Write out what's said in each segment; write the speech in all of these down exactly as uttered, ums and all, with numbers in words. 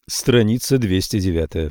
Страница двести девять.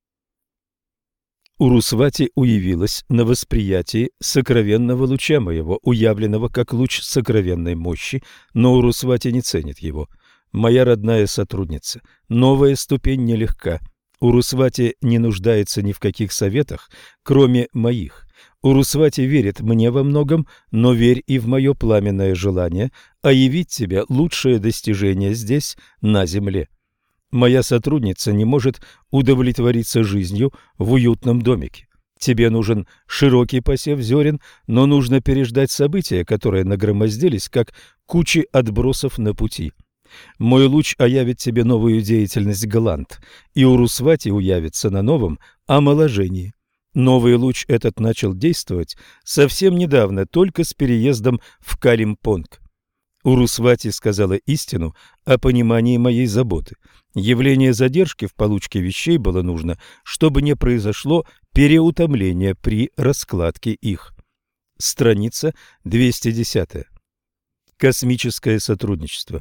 Урусвати уявилась на восприятии сокровенного луча моего, уявленного как луч сокровенной мощи, но Урусвати не ценит его. Моя родная сотрудница, новая ступень нелегка. Урусвати не нуждается ни в каких советах, кроме моих. Урусвати верит мне во многом, но верь и в мое пламенное желание явить тебе лучшее достижение здесь, на земле. Моя сотрудница не может удовлетвориться жизнью в уютном домике. Тебе нужен широкий посев зерен, но нужно переждать события, которые нагромоздились, как кучи отбросов на пути. Мой луч оявит тебе новую деятельность гланд, и Урусвати уявится на новом омоложении. Новый луч этот начал действовать совсем недавно, только с переездом в Калимпонг. Урусвати сказала истину о понимании моей заботы. Явление задержки в получке вещей было нужно, чтобы не произошло переутомление при раскладке их. Страница двести десять. Космическое сотрудничество.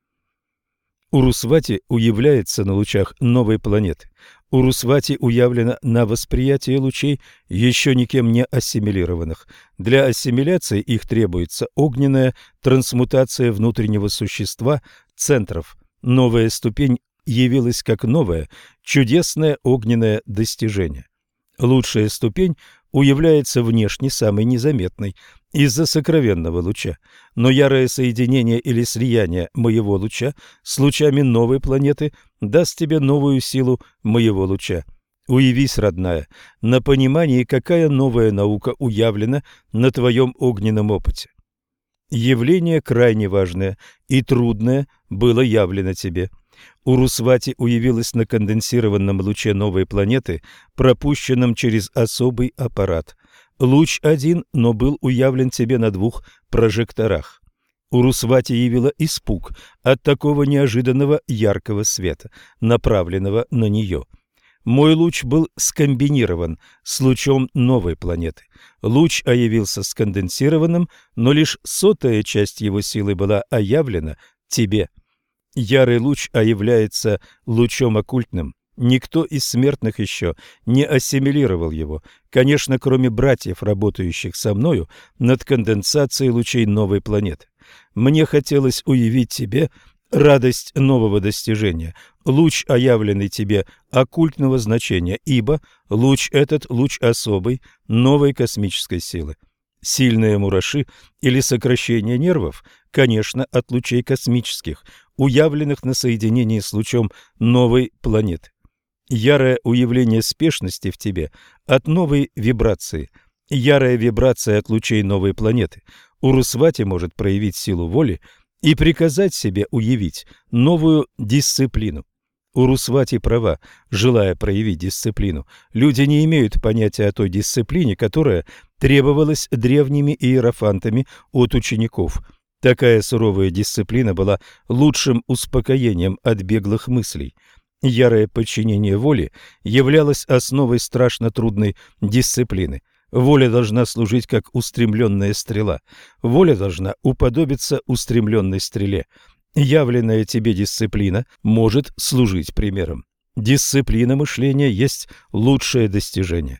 Урусвати уявляется на лучах новой планеты. Урусвати уявлена на восприятии лучей, еще никем не ассимилированных. Для ассимиляции их требуется огненная трансмутация внутреннего существа, центров. Новая ступень явилась как новое, чудесное огненное достижение. Лучшая ступень уявляется внешне самой незаметной из-за сокровенного луча, но ярое соединение или слияние моего луча с лучами новой планеты даст тебе новую силу моего луча. Уявись, родная, на понимании, какая новая наука уявлена на твоем огненном опыте. Явление крайне важное и трудное было явлено тебе. Урусвати уявилась на конденсированном луче новой планеты, пропущенном через особый аппарат. Луч один, но был уявлен тебе на двух прожекторах. Урусвати явила испуг от такого неожиданного яркого света, направленного на нее. Мой луч был скомбинирован с лучом новой планеты. Луч оявился сконденсированным, но лишь сотая часть его силы была оявлена тебе. Ярый луч оявляется лучом оккультным. Никто из смертных еще не ассимилировал его, конечно, кроме братьев, работающих со мною над конденсацией лучей новой планеты. Мне хотелось уявить тебе радость нового достижения, луч, оявленный тебе оккультного значения, ибо луч этот – луч особой, новой космической силы. Сильные мураши или сокращение нервов, конечно, от лучей космических, уявленных на соединении с лучом новой планеты. Ярое уявление спешности в тебе от новой вибрации, ярая вибрация от лучей новой планеты. Урусвати может проявить силу воли и приказать себе уявить новую дисциплину. Урусвати права, желая проявить дисциплину. Люди не имеют понятия о той дисциплине, которая требовалась древними иерофантами от учеников. Такая суровая дисциплина была лучшим успокоением от беглых мыслей. Ярое подчинение воле являлось основой страшно трудной дисциплины. Воля должна служить как устремленная стрела. Воля должна уподобиться устремленной стреле. Явленная тебе дисциплина может служить примером. Дисциплина мышления есть лучшее достижение.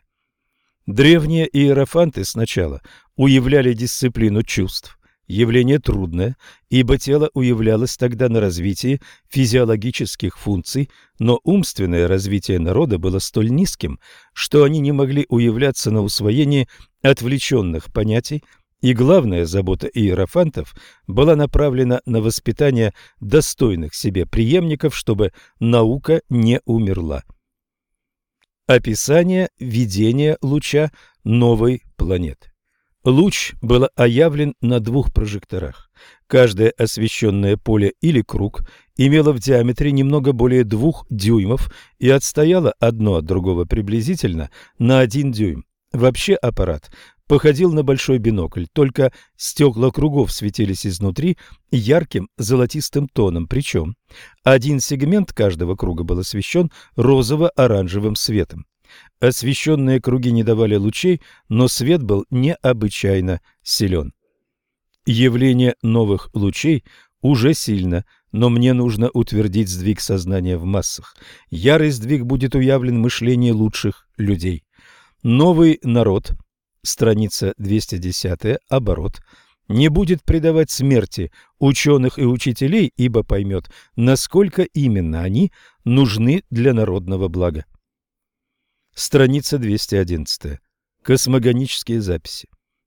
Древние иерофанты сначала уявляли дисциплину чувств. Явление трудное, ибо тело уявлялось тогда на развитии физиологических функций, но умственное развитие народа было столь низким, что они не могли уявляться на усвоении отвлеченных понятий, и главная забота иерофантов была направлена на воспитание достойных себе преемников, чтобы наука не умерла. Описание видения луча новой планеты. Луч был оявлен на двух прожекторах. Каждое освещенное поле или круг имело в диаметре немного более двух дюймов и отстояло одно от другого приблизительно на один дюйм. Вообще аппарат походил на большой бинокль, только стекла кругов светились изнутри ярким золотистым тоном, причем один сегмент каждого круга был освещен розово-оранжевым светом. Освещенные круги не давали лучей, но свет был необычайно силен. Явление новых лучей уже сильно, но мне нужно утвердить сдвиг сознания в массах. Ярый сдвиг будет уявлен в мышлении лучших людей. Новый народ, страница двести десять, оборот, не будет предавать смерти ученых и учителей, ибо поймет, насколько именно они нужны для народного блага. Страница двести одиннадцать. Космогонические записи.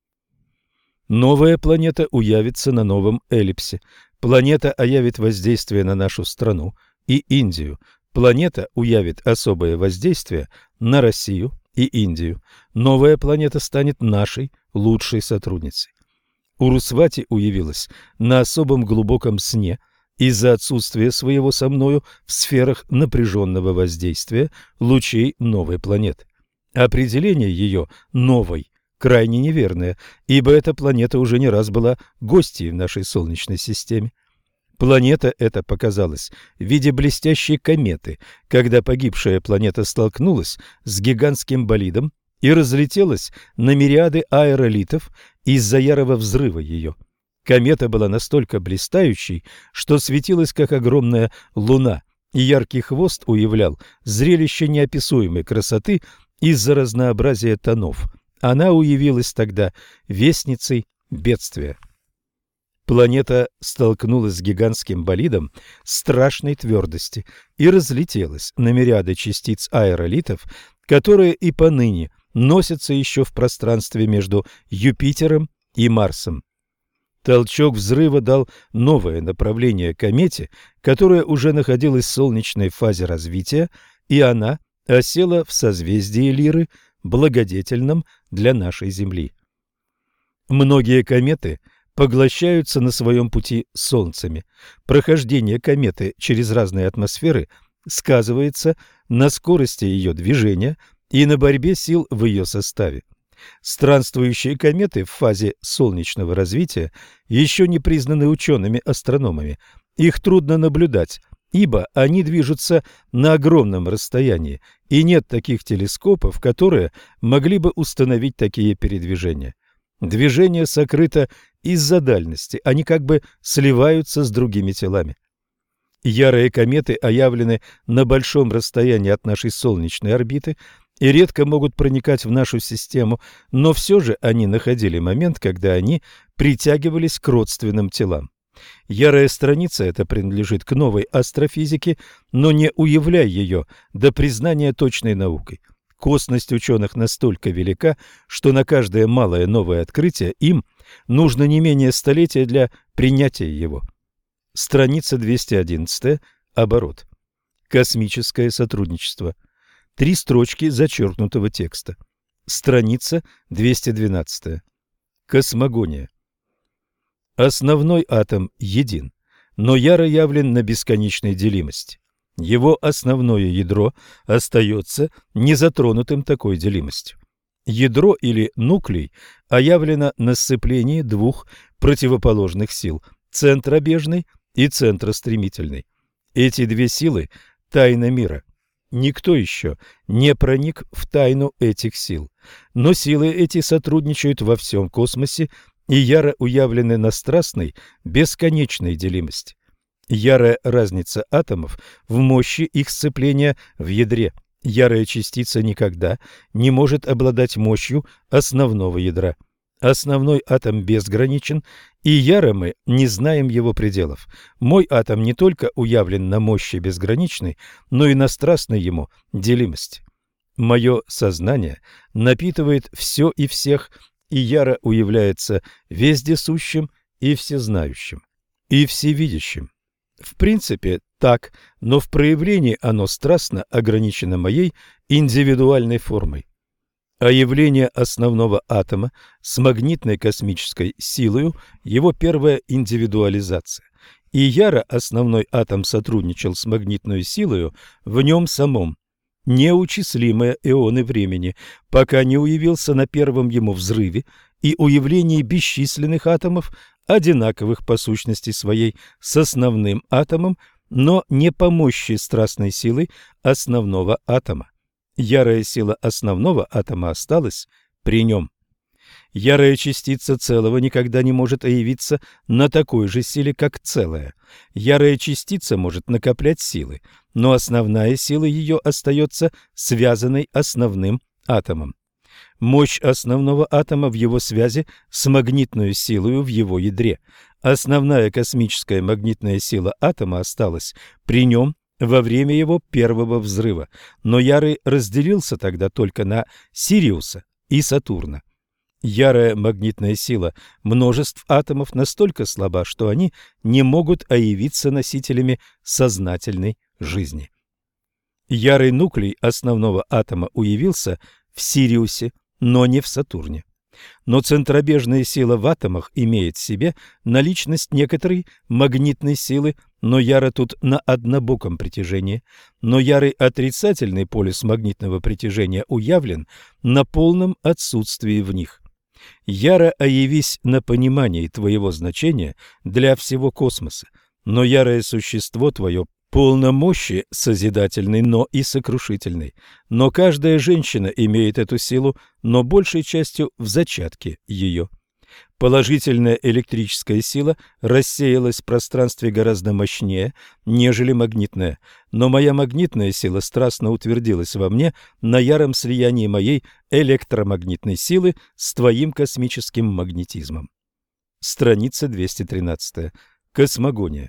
Новая планета уявится на новом эллипсе. Планета оявит воздействие на нашу страну и Индию. Планета уявит особое воздействие на Россию и Индию. Новая планета станет нашей лучшей сотрудницей. Урусвати уявилась на особом глубоком сне из-за отсутствия своего со мною в сферах напряженного воздействия лучей новой планеты. Определение ее «новой» крайне неверное, ибо эта планета уже не раз была гостьей в нашей Солнечной системе. Планета эта показалась в виде блестящей кометы, когда погибшая планета столкнулась с гигантским болидом и разлетелась на мириады аэролитов из-за ярого взрыва ее. Комета была настолько блистающей, что светилась как огромная луна, и яркий хвост уявлял зрелище неописуемой красоты из-за разнообразия тонов. Она уявилась тогда вестницей бедствия. Планета столкнулась с гигантским болидом страшной твердости и разлетелась на мириады частиц аэролитов, которые и поныне носятся еще в пространстве между Юпитером и Марсом. Толчок взрыва дал новое направление комете, которая уже находилась в солнечной фазе развития, и она осела в созвездии Лиры, благодетельном для нашей Земли. Многие кометы поглощаются на своем пути солнцами. Прохождение кометы через разные атмосферы сказывается на скорости ее движения и на борьбе сил в ее составе. Странствующие кометы в фазе солнечного развития еще не признаны учеными-астрономами. Их трудно наблюдать, ибо они движутся на огромном расстоянии, и нет таких телескопов, которые могли бы установить такие передвижения. Движение сокрыто из-за дальности, они как бы сливаются с другими телами. Ярые кометы оявлены на большом расстоянии от нашей солнечной орбиты и редко могут проникать в нашу систему, но все же они находили момент, когда они притягивались к родственным телам. Ярая страница эта принадлежит к новой астрофизике, но не уявляй ее до признания точной наукой. Косность ученых настолько велика, что на каждое малое новое открытие им нужно не менее столетия для принятия его. Страница двести одиннадцать, оборот. Космическое сотрудничество. Три строчки зачеркнутого текста. Страница двести двенадцать. Космогония. Основной атом един, но яро явлен на бесконечной делимости. Его основное ядро остается незатронутым такой делимостью. Ядро или нуклей оявлено на сцеплении двух противоположных сил – центробежной и центростремительной. Эти две силы – тайна мира. Никто еще не проник в тайну этих сил, но силы эти сотрудничают во всем космосе и яро уявлены на страстной, бесконечной делимости. Ярая разница атомов в мощи их сцепления в ядре. Ярая частица никогда не может обладать мощью основного ядра. Основной атом безграничен, и яро мы не знаем его пределов. Мой атом не только уявлен на мощи безграничной, но и на страстной ему делимости. Мое сознание напитывает все и всех, и яро уявляется вездесущим и всезнающим, и всевидящим. В принципе, так, но в проявлении оно страстно ограничено моей индивидуальной формой. А явление основного атома с магнитной космической силою – его первая индивидуализация. И яро основной атом сотрудничал с магнитной силою в нем самом. Неучислимые эоны времени, пока не уявился на первом ему взрыве и уявлении бесчисленных атомов, одинаковых по сущности своей с основным атомом, но не по мощи страстной силы основного атома. Ярая сила основного атома осталась при нем. Ярая частица целого никогда не может явиться на такой же силе, как целое. Ярая частица может накоплять силы, но основная сила ее остается связанной основным атомом. Мощь основного атома в его связи с магнитной силой в его ядре. Основная космическая магнитная сила атома осталась при нем во время его первого взрыва, но Ярый разделился тогда только на Сириуса и Сатурна. Ярая магнитная сила множеств атомов настолько слаба, что они не могут явиться носителями сознательной жизни. Ярый нуклей основного атома уявился в Сириусе, но не в Сатурне. Но центробежная сила в атомах имеет в себе наличность некоторой магнитной силы, но Яра тут на однобоком притяжении. Но ярый отрицательный полюс магнитного притяжения уявлен на полном отсутствии в них. Яро оявись на понимании твоего значения для всего космоса, но ярое существо твое полно мощи созидательной, но и сокрушительной. Но каждая женщина имеет эту силу, но большей частью в зачатке ее. Положительная электрическая сила рассеялась в пространстве гораздо мощнее, нежели магнитная, но моя магнитная сила страстно утвердилась во мне на яром слиянии моей электромагнитной силы с твоим космическим магнетизмом. Страница двести тринадцать. Космогония.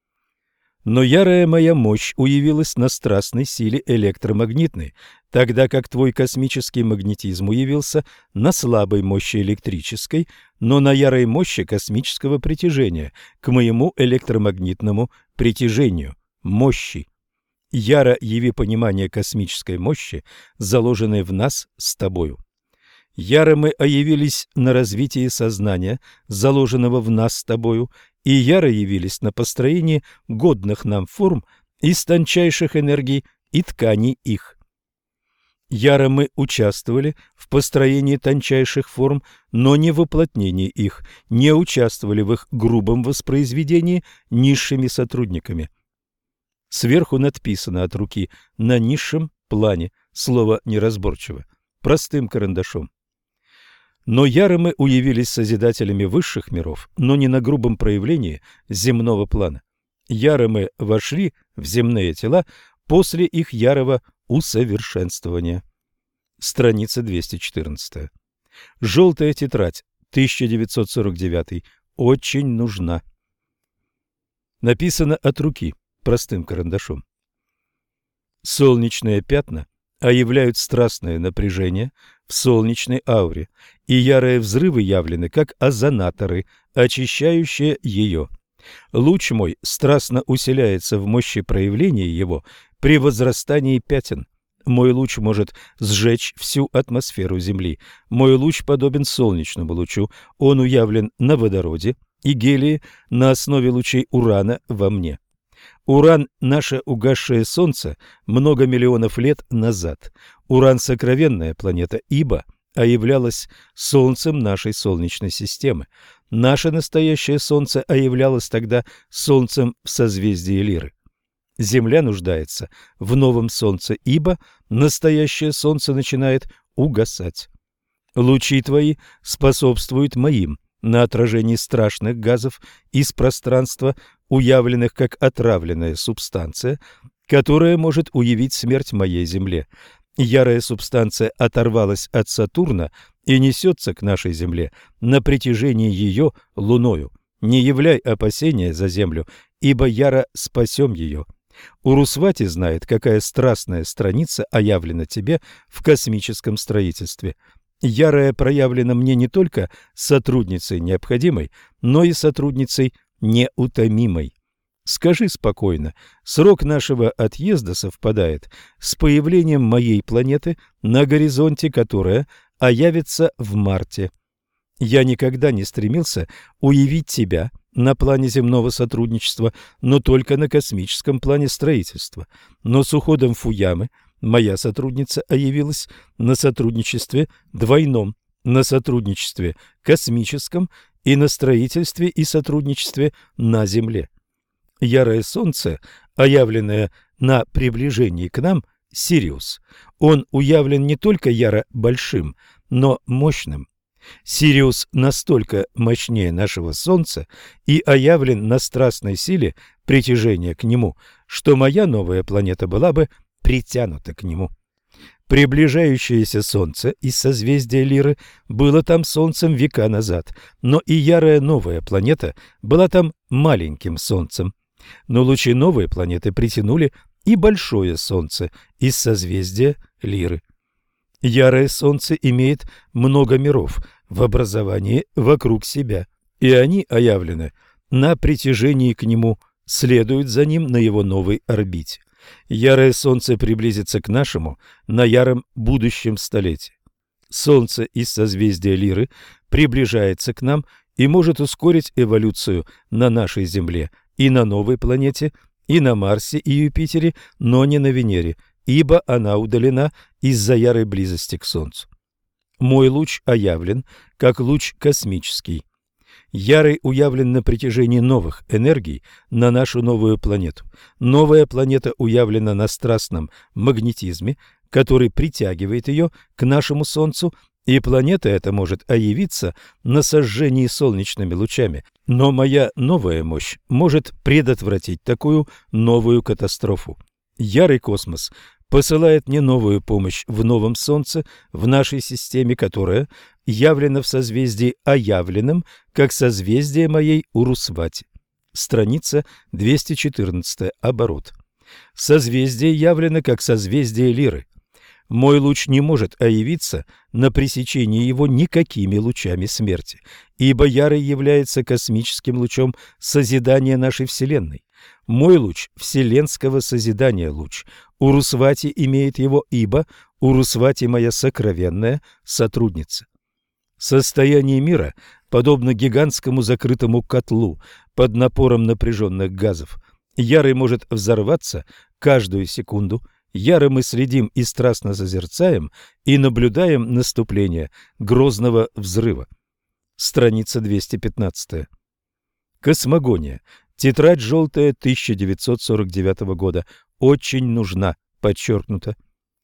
Но ярая моя мощь уявилась на страстной силе электромагнитной, тогда как твой космический магнетизм уявился на слабой мощи электрической, но на ярой мощи космического притяжения, к моему электромагнитному притяжению, мощи. Яро яви понимание космической мощи, заложенной в нас с тобою. Яро мы оявились на развитии сознания, заложенного в нас с тобою, и яро явились на построении годных нам форм из тончайших энергий и тканей их. Яро мы участвовали в построении тончайших форм, но не в уплотнении их, не участвовали в их грубом воспроизведении низшими сотрудниками. Сверху надписано от руки на низшем плане, слово неразборчиво, простым карандашом. Но яро мы уявились созидателями высших миров, но не на грубом проявлении земного плана. Яро мы вошли в земные тела после их ярого усовершенствования. Страница двести четырнадцать. Желтая тетрадь, тысяча девятьсот сорок девятый, очень нужна. Написано от руки, простым карандашом. Солнечные пятна являют страстное напряжение в солнечной ауре, и ярые взрывы явлены как озонаторы, очищающие ее. Луч мой страстно усиляется в мощи проявления его при возрастании пятен. Мой луч может сжечь всю атмосферу Земли. Мой луч подобен солнечному лучу, он уявлен на водороде и гелии на основе лучей урана во мне. Уран – наше угасшее Солнце много миллионов лет назад. Уран – сокровенная планета, ибо а являлась Солнцем нашей Солнечной системы. Наше настоящее Солнце а являлось тогда Солнцем в созвездии Лиры. Земля нуждается в новом Солнце, ибо настоящее Солнце начинает угасать. Лучи твои способствуют моим на отражении страшных газов из пространства, уявленных как отравленная субстанция, которая может уявить смерть моей Земле. Ярая субстанция оторвалась от Сатурна и несется к нашей Земле на протяжении ее луною. Не являй опасения за Землю, ибо яро спасем ее. Урусвати знает, какая страстная страница оявлена тебе в космическом строительстве. Ярая проявлена мне не только сотрудницей необходимой, но и сотрудницей неутомимой. Скажи спокойно, срок нашего отъезда совпадает с появлением моей планеты на горизонте, которая оявится в марте. Я никогда не стремился уявить тебя на плане земного сотрудничества, но только на космическом плане строительства. Но с уходом Фуямы моя сотрудница оявилась на сотрудничестве двойном, на сотрудничестве космическом и на строительстве и сотрудничестве на Земле. Ярое Солнце, оявленное на приближении к нам, Сириус, он уявлен не только яро большим, но мощным. Сириус настолько мощнее нашего Солнца и оявлен на страстной силе притяжения к нему, что моя новая планета была бы притянута к нему. Приближающееся Солнце из созвездия Лиры было там Солнцем века назад, но и ярая новая планета была там маленьким Солнцем. Но лучи новой планеты притянули и большое Солнце из созвездия Лиры. Ярое Солнце имеет много миров в образовании вокруг себя, и они оявлены на притяжении к нему, следуют за ним на его новой орбите. Ярое Солнце приблизится к нашему на яром будущем столетии. Солнце из созвездия Лиры приближается к нам и может ускорить эволюцию на нашей Земле и на новой планете, и на Марсе и Юпитере, но не на Венере, ибо она удалена из-за ярой близости к Солнцу. Мой луч оявлен как луч космический. Ярый уявлен на притяжении новых энергий на нашу новую планету. Новая планета уявлена на страстном магнетизме, который притягивает ее к нашему Солнцу, и планета эта может оявиться на сожжении солнечными лучами, но моя новая мощь может предотвратить такую новую катастрофу. Ярый космос посылает мне новую помощь в новом Солнце, в нашей системе, которая явлена в созвездии оявленном, как созвездие моей Урусвати. Страница двести четырнадцать, оборот. Созвездие явлено как созвездие Лиры. Мой луч не может оявиться на пресечении его никакими лучами смерти, ибо ярый является космическим лучом созидания нашей Вселенной. Мой луч вселенского созидания луч. Урусвати имеет его, ибо Урусвати моя сокровенная сотрудница. Состояние мира подобно гигантскому закрытому котлу под напором напряженных газов. Ярый может взорваться каждую секунду. Яро мы следим и страстно созерцаем и наблюдаем наступление грозного взрыва. Страница двести пятнадцать. Космогония. Тетрадь желтая тысяча девятьсот сорок девятого года. Очень нужна, подчеркнуто.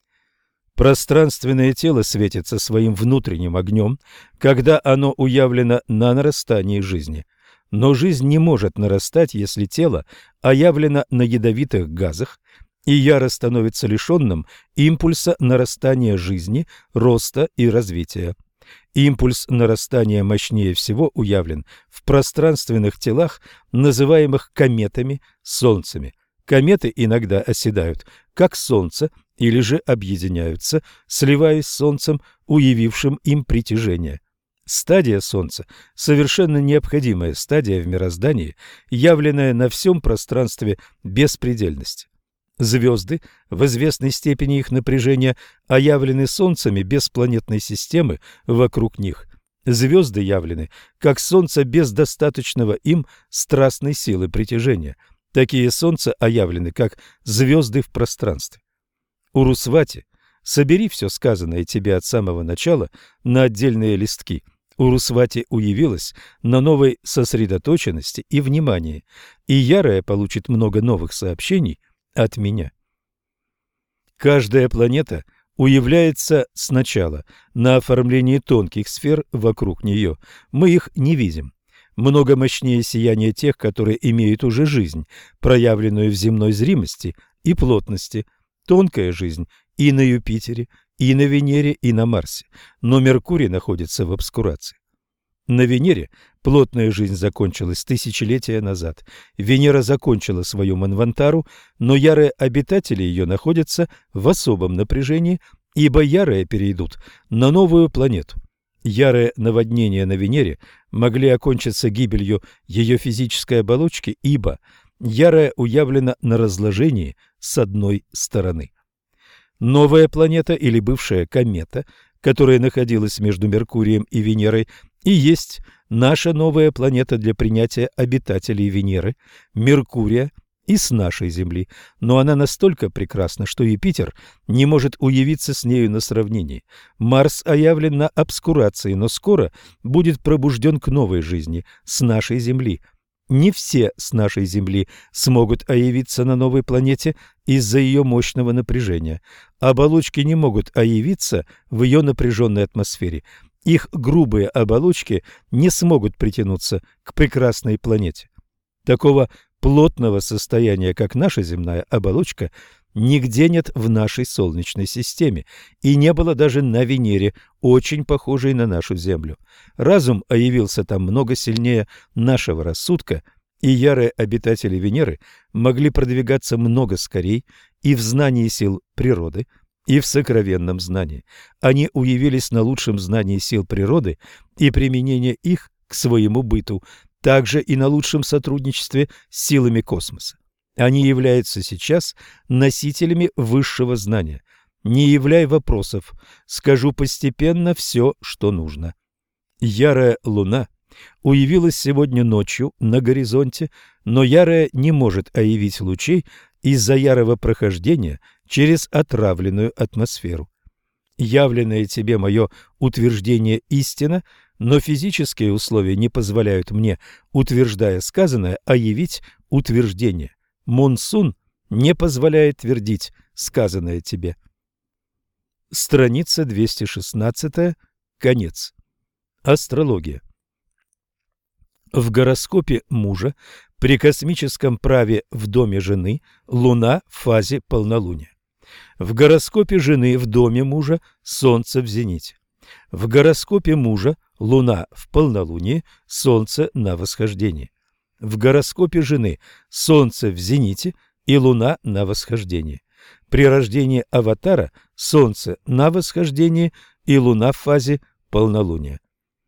Пространственное тело светится своим внутренним огнем, когда оно уявлено на нарастании жизни. Но жизнь не может нарастать, если тело оявлено на ядовитых газах, и яро становится лишенным импульса нарастания жизни, роста и развития. Импульс нарастания мощнее всего уявлен в пространственных телах, называемых кометами, солнцами. Кометы иногда оседают, как Солнце, или же объединяются, сливаясь с Солнцем, уявившим им притяжение. Стадия Солнца – совершенно необходимая стадия в мироздании, явленная на всем пространстве беспредельности. Звезды, в известной степени их напряжения, оявлены Солнцами без планетной системы вокруг них. Звезды явлены, как Солнце без достаточного им страстной силы притяжения. Такие Солнца оявлены, как звезды в пространстве. Урусвати, собери все сказанное тебе от самого начала на отдельные листки. Урусвати уявилась на новой сосредоточенности и внимании, и ярая получит много новых сообщений от меня. Каждая планета уявляется сначала на оформлении тонких сфер вокруг нее. Мы их не видим. Много мощнее сияние тех, которые имеют уже жизнь, проявленную в земной зримости и плотности. Тонкая жизнь и на Юпитере, и на Венере, и на Марсе, но Меркурий находится в обскурации. На Венере плотная жизнь закончилась тысячелетия назад. Венера закончила свою манвантару, но ярые обитатели ее находятся в особом напряжении, ибо ярые перейдут на новую планету. Ярые наводнения на Венере могли окончиться гибелью ее физической оболочки, ибо ярая уявлена на разложении с одной стороны. Новая планета или бывшая комета, которая находилась между Меркурием и Венерой, и есть наша новая планета для принятия обитателей Венеры, Меркурия и с нашей Земли, но она настолько прекрасна, что Юпитер не может уявиться с нею на сравнении. Марс оявлен на обскурации, но скоро будет пробужден к новой жизни с нашей Земли. Не все с нашей Земли смогут оявиться на новой планете из-за ее мощного напряжения. Оболочки не могут оявиться в ее напряженной атмосфере, Их грубые оболочки не смогут притянуться к прекрасной планете. Такого плотного состояния, как наша земная оболочка, нигде нет в нашей Солнечной системе, и не было даже на Венере, очень похожей на нашу Землю. Разум явился там много сильнее нашего рассудка, и ярые обитатели Венеры могли продвигаться много скорей и в знании сил природы, и в сокровенном знании. Они уявились на лучшем знании сил природы и применении их к своему быту, также и на лучшем сотрудничестве с силами космоса. Они являются сейчас носителями высшего знания. Не являй вопросов, скажу постепенно все, что нужно. Ярая луна уявилась сегодня ночью на горизонте, но ярая не может оявить лучей из-за ярого прохождения через отравленную атмосферу. Явленное тебе мое утверждение истина, но физические условия не позволяют мне, утверждая сказанное, оявить утверждение. Монсун не позволяет твердить сказанное тебе. Страница двести шестнадцать. Конец. Астрология. В гороскопе мужа при космическом праве в доме жены Луна в фазе полнолуния. В гороскопе жены в доме мужа Солнце в зените. В гороскопе мужа Луна в полнолунии, Солнце на восхождении. В гороскопе жены Солнце в зените и Луна на восхождении. При рождении аватара Солнце на восхождении и Луна в фазе полнолуния.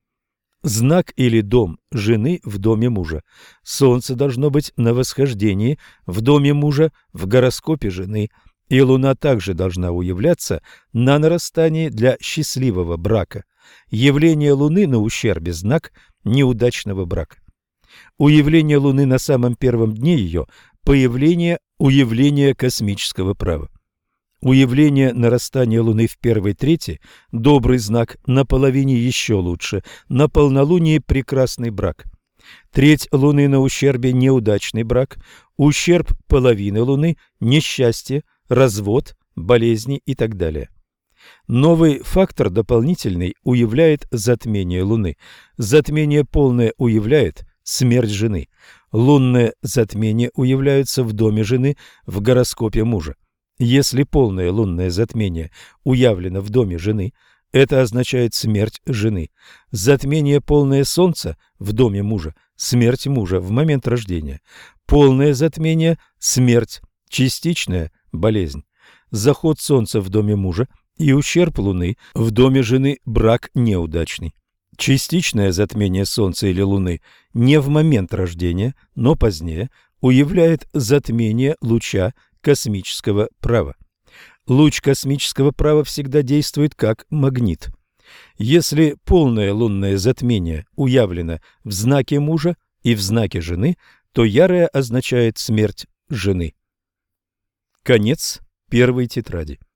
Знак или дом жены в доме мужа. Солнце должно быть на восхождении в доме мужа в гороскопе жены, и Луна также должна уявляться на нарастании для счастливого брака. Явление Луны на ущербе знак неудачного брака. Уявление Луны на самом первом дне ее – появление уявления космического права. Уявление нарастания Луны в первой трети – добрый знак, на половине еще лучше, на полнолунии – прекрасный брак. Треть Луны на ущербе – неудачный брак, ущерб половины Луны – несчастье, развод, болезни и так далее. Новый фактор дополнительный уявляет затмение Луны. Затмение полное уявляет смерть жены. Лунное затмение уявляется в доме жены в гороскопе мужа. Если полное лунное затмение уявлено в доме жены, это означает смерть жены. Затмение полное Солнца в доме мужа – смерть мужа в момент рождения. Полное затмение – смерть, частичная – болезнь. Заход Солнца в доме мужа и ущерб Луны в доме жены – брак неудачный. Частичное затмение Солнца или Луны не в момент рождения, но позднее уявляет затмение луча космического права. Луч космического права всегда действует как магнит. Если полное лунное затмение уявлено в знаке мужа и в знаке жены, то ярое означает смерть жены. Конец первой тетради.